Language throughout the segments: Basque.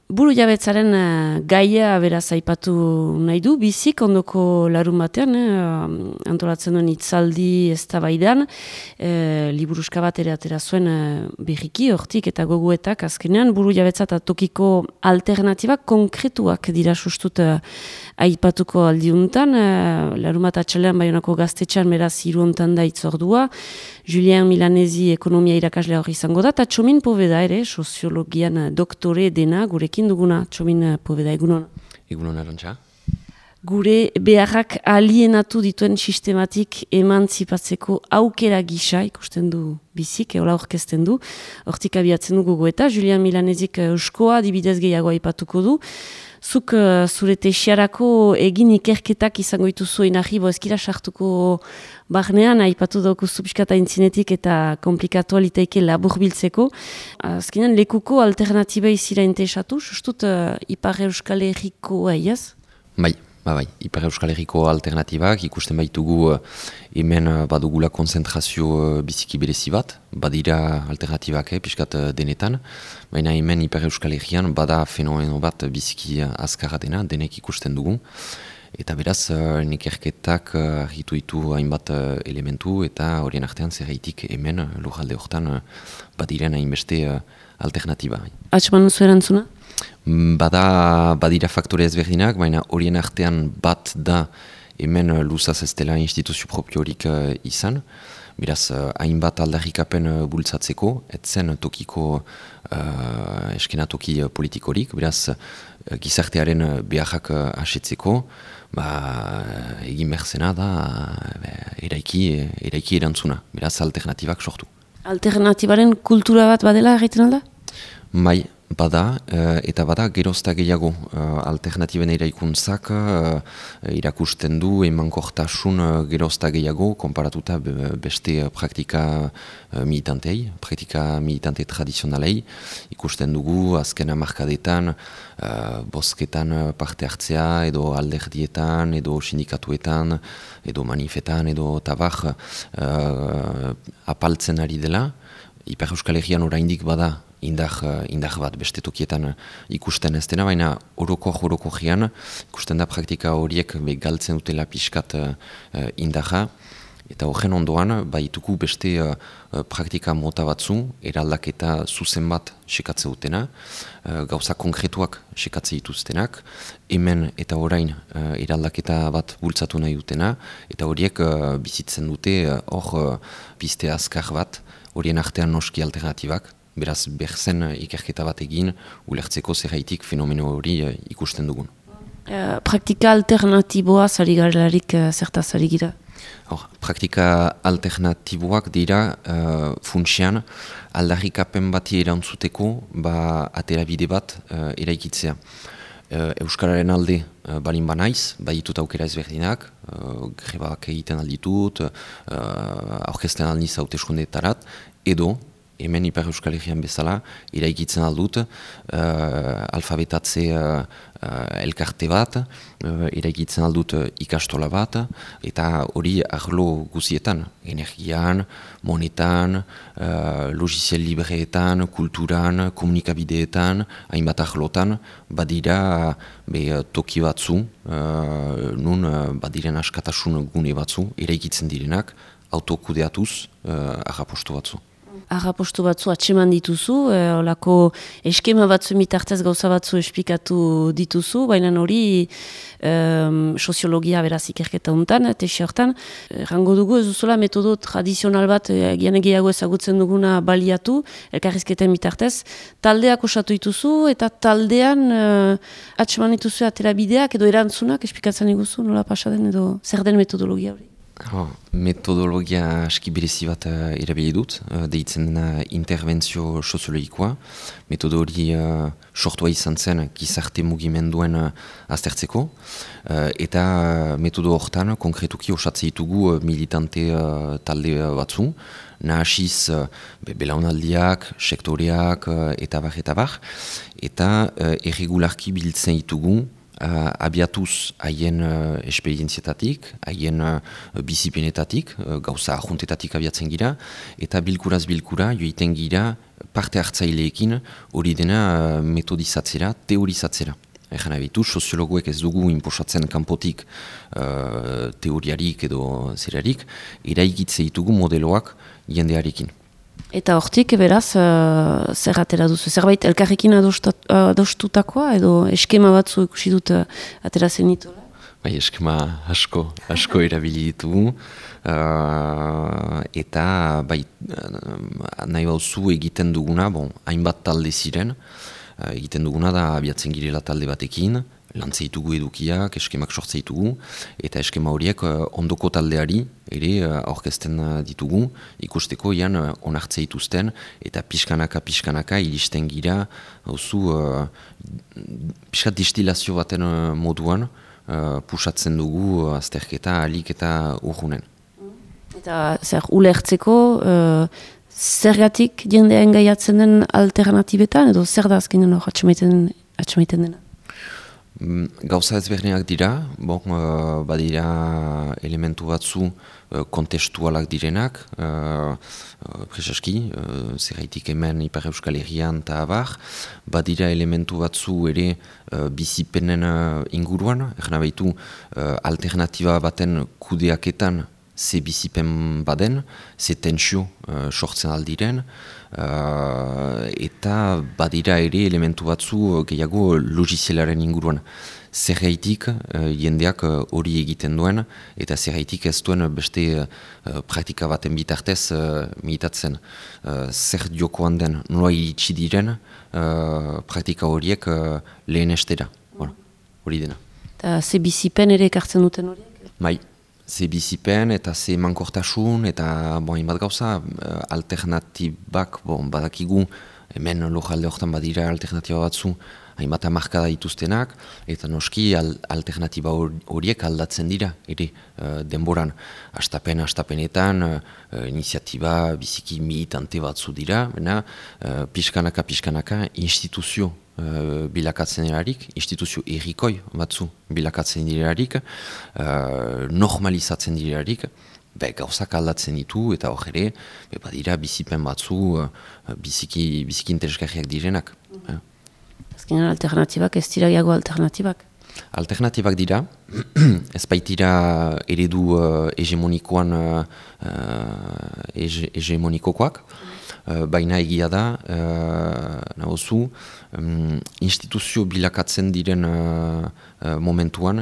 Buru jabetzaren gaia beraz aipatu nahi du, bizik ondoko larun batean, antolatzen duen hitzaldi eztabaidan, liburuska bat ere atera zuen berriki, hortik eta goguetak azkenean, buru jabetza eta tokiko alternatibak konkretuak dira sustut aipatuko aldiuntan, larun bat atxalean Baionako gaztetxean beraz hiru hontan da itzordua, Julien Milanesi ekonomia irakaslea hori izango da, eta Txomin Poveda ere, soziologian doktore dena, gurekin duguna, Txomin Poveda, egunon. Egunon, Arantxa. Gure beharrak alienatu dituen sistematik emantzipatzeko aukera gisa, ikusten du bizik, eola orkesten du, hortik abiatzen du gogoeta, Julien Milanesik euskoa, dibidez gehiago aipatuko du, zuk zure tesiarako egin ikerketak izango dituzu inahibo ezkira sartuko barnean, aipatu daukuzu pixkata intzinetik eta komplikatu aliteike labur biltzeko. Azkenean lekuko alternatibei zira interesatu, sustut Ipar Euskal Herriko ez? Bai, Ipar Euskal Herriko alternatibak ikusten baitugu hemen badugula konzentrazio biziki berezi bat, badira alternatibak pixkat denetan, baina hemen Ipar Euskal Herrian bada fenomeno bat biziki azkarra dena, denek ikusten dugu, eta beraz ikerketak argitu ditu hainbat elementu eta horien artean zerreitik hemen lurralde hortan badiren hainbeste alternatiba. Atxeman duzu erantzuna? Badira faktore ezberdinak, baina horien artean bat da hemen luzaz ez dela instituzio propiorik izan. Beraz, hainbat aldarrikapen bultzatzeko, etzen tokiko eskenatoki politikorik, beraz, gizartearen beharrak asetzeko, egin berzena da eraiki erantzuna, beraz, alternatibak sortu. Alternatibaren kultura bat badela egiten alda? Bai, bada, eta bada gerozta gehiago alternatiben eraikuntzak irakusten du emankortasun gerozta gehiago konparatuta beste praktika militante tradizionalei. Ikusten dugu azken hamarkadetan bozketan parte hartzea edo alderdietan edo sindikatuetan edo manifetan edo tabar apaltzen ari dela. Ipar Euskal Herrian oraindik bada indar bat beste tokietan ikusten ez dena, baina orokorrean ikusten da praktika horiek galtzen dutela pixkat indarra, eta horren ondoan baituku beste praktika mota batzu, eraldaketa zuzen bat sekatze dutena, gauza konkretuak sekatze dituztenak, hemen eta orain eraldaketa bat bultzatu nahi dutena, eta horiek bizitzen dute hor piste azkar bat, horien artean noski alternatibak, beraz berzen ikerketa bat egin, ulertzeko zerraitik fenomeno hori ikusten dugun. Praktika alternatiboa zari garelarik zertaz ari gira? Praktika alternatiboak dira funtsian aldarrikapen bati erantzuteko aterabide bat eraikitzea. Euskararen alde balin banaiz, baditut aukera ezberdinak, grebak egiten alditut, aurkezten aldiz hauteskundetarat, edo hemen Ipar Euskal Herrian bezala, iraikitzen aldut, alfabetatze elkarte bat, iraikitzen aldut ikastola bat, eta hori arlo guzietan, energian, monetan, logiziel libreetan, kulturan, komunikabideetan, hainbat arlotan, badira toki batzu, nun badiren askatasun gune batzu, iraikitzen direnak, autokudeatuz arrapostu batzu. Arrapostu batzu atseman dituzu, olako eskema batzu mitartez gauza batzu esplikatu dituzu, baina hori soziologia beraz ikerketa hontan, tesia hortan, rango dugu ez duzula metodo tradizional bat gian gehiago ezagutzen duguna baliatu, elkarrizketen mitartez, taldeak osatu dituzu eta taldean atseman dituzu aterabideak edo erantzunak esplikatzen diguzu, nola pasaden edo zer den metodologia hori? Metodologia aski berezi bat erabili dut, deitzen dena interbentzio soziologikoa. Metodo hori sortua izan zen gizarte mugimenduen aztertzeko, eta metodo hortan konkretuki osatzen ditugu militante talde batzu, nahasiz belaunaldiak, sektoreak eta bar, eta erregularki biltzen ditugu abiatuz haien esperientzietatik, haien bizipenetatik, gauza ajuntetatik abiatzen gira, eta bilkuraz bilkura joiten gira parte hartzaileekin hori dena metodizatzera, teorizatzera. Egan abitu, soziologoek ez dugu inposatzen kanpotik teoriarik edo zerarik, eraikitze ditugu modeloak jendearekin. Eta hortik, beraz, zer atera duzu? Zerbait elkarrekin adostutakoa edo eskema batzu ikusi dut atera zenitu? Bai, eskema asko erabili ditugu. Eta bai, nahi bauzu egiten duguna, hainbat talde ziren, egiten duguna da abiatzen girela talde batekin, lantzeitugu edukiak, eskemak sortzeitugu, eta eskema horiek ondoko taldeari ere aurkezten ditugu, ikusteko ian onartzeituzten, eta pixkanaka iristen gira, pixkat distilazio baten moduan, pusatzen dugu azterketa, alik eta urgunen. Eta zer, ulertzeko, zergatik jendea engaiatzen den alternatibetan, edo zer da azkenean hor atxamaiten dena? Gauza ezberdinak dira, badira elementu batzu kontestualak direnak, presaski, zerraitik hemen Ipar Euskal Herrian eta abar, badira elementu batzu ere bizipenen inguruan, egin abaitu alternatiba baten kudeaketan ze bizipen baden, ze tensio sortzen aldiren, eta badira ere elementu batzu gehiago logizialaren inguruan. Zerreitik jendeak hori egiten duen, eta zerreitik ez duen beste praktika baten bitartez militatzen. Zer jokoan den nola iritsi diren praktika horiek lehen estera. Hori dena. Eta ze bizipen ere ekartzen duten horiek? Bai. Ze bizipen eta ze mankortasun eta hainbat gauza alternatibak badakigu hemen lojalde horretan badira alternatiba batzu hainbat hamarkada dituztenak eta noski alternatiba horiek aldatzen dira ere denboran astapenetan iniziatiba biziki militante batzu dira pixkanaka instituzio bilakatzen dirarik, instituzio errikoi batzu bilakatzen dirarik, normalizatzen dirarik, gauzak aldatzen ditu eta hor ere, badira bizipen batzu biziki interesgarriak direnak. Azkenean alternatibak ez dira gehiago alternatibak? Alternatibak dira, ez baitira eredu hegemonikokoak, baina egia da, nahozu, instituzio bilakatzen diren momentuan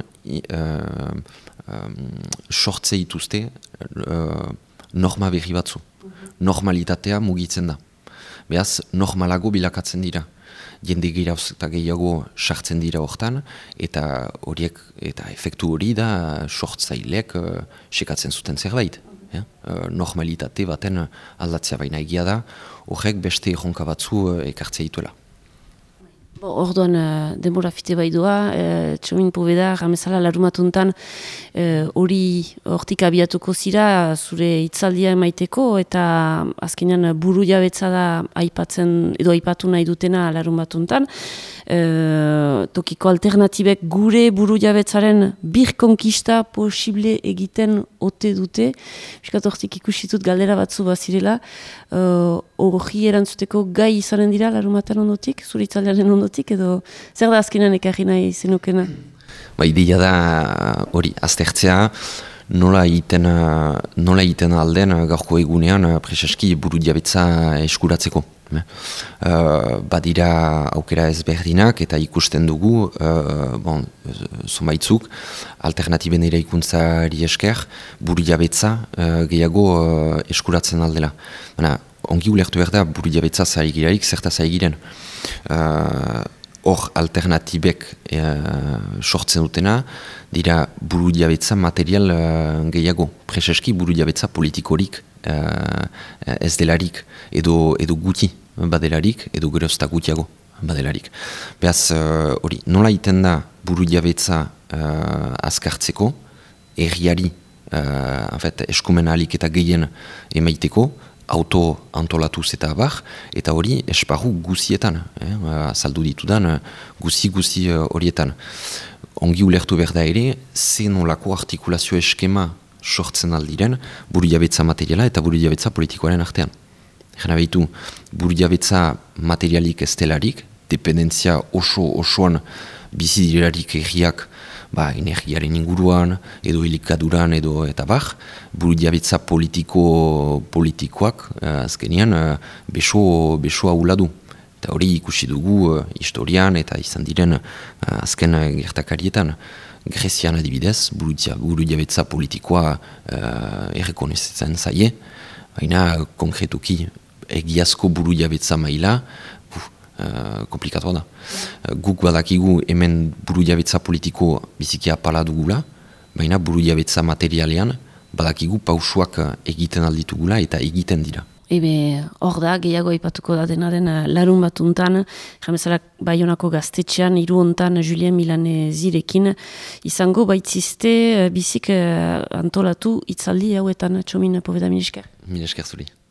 sortze dituzte norma berri batzu. Normalitatea mugitzen da. Beaz, normalago bilakatzen dira. Jende gehiago sartzen dira hortan, eta horiek, eta efektu hori da sortzaileek sekatzen zuten zerbait. Normalitate baten aldatzea baina egia da, horrek beste erronka batzu ekartzea dituela. Orduan, denbora fite bai doa, Txomin Poveda, ramezala larumatuntan hori hortik abiatuko zira, zure hitzaldia emaiteko, eta azkenean buru jabetza da aipatu nahi dutena larumatuntan. Tokiko alternatibek gure buru jabetzaren konkista posible egiten ote dute. Piskat hortik ikusitut galdera batzu bazirela, hori erantzuteko gai izanen dira larumatan ondotik, zure hitzaldiaren ondotik, edo zer da azkenean ekarri nahi zenukena? Ideia da hori aztertzea, nola egiten alden gaurko egunean preseski buru jabetza eskuratzeko. Badira aukera ezberdinak eta ikusten dugu, zonbaitzuk, alternatiben eraikuntzari esker, buru jabetza gehiago eskuratzen aldela. Ongi ulertu behar da buru jabetza zaigirarik, zerta zaigiren. Hor alternatibek sortzen dutena, dira buru jabetza material gehiago. Preseski buru jabetza politikorik ez delarik, edo guti badelarik, edo gerozta gutiago badelarik. Beaz, hori, nola iten da buru jabetza azkartzeko, erriari eskumen ahalik eta gehien emaiteko, auto antolatuz eta abar, eta hori esparru guzietan, azaldu ditudan guzi horietan. ongi ulertu behar da ere, ze nolako artikulazio eskema sortzen aldiren burujabetza materiala eta burujabetza politikoaren artean. Jena behitu, burujabetza materialik estelarik, dependentzia osoan bizi direlarik egiak energiaren inguruan, edo elikaduran, edo eta burujabetza politikoak azkenian beso haula du. Eta hori ikusi dugu historian eta izan diren azken gertakarietan. Grezian adibidez, burujabetza politikoa errekonezitzen zaie, baina konkretuki egiazko burujabetza maila komplikatua da. Guk badakigu hemen burujabetza politiko biziki apala dugula, baina burujabetza materialean badakigu pausuak egiten alditugula eta egiten dira. Hor da, gehiago aipatuko da denaren larun batuntan, jamezalak Baionako gaztetxean, hiru hontan Julien Milanezirekin, izango baitzizte bizik antolatu itzaldi hauetan, Txomin Poveda, mil esker. Mil esker zuri.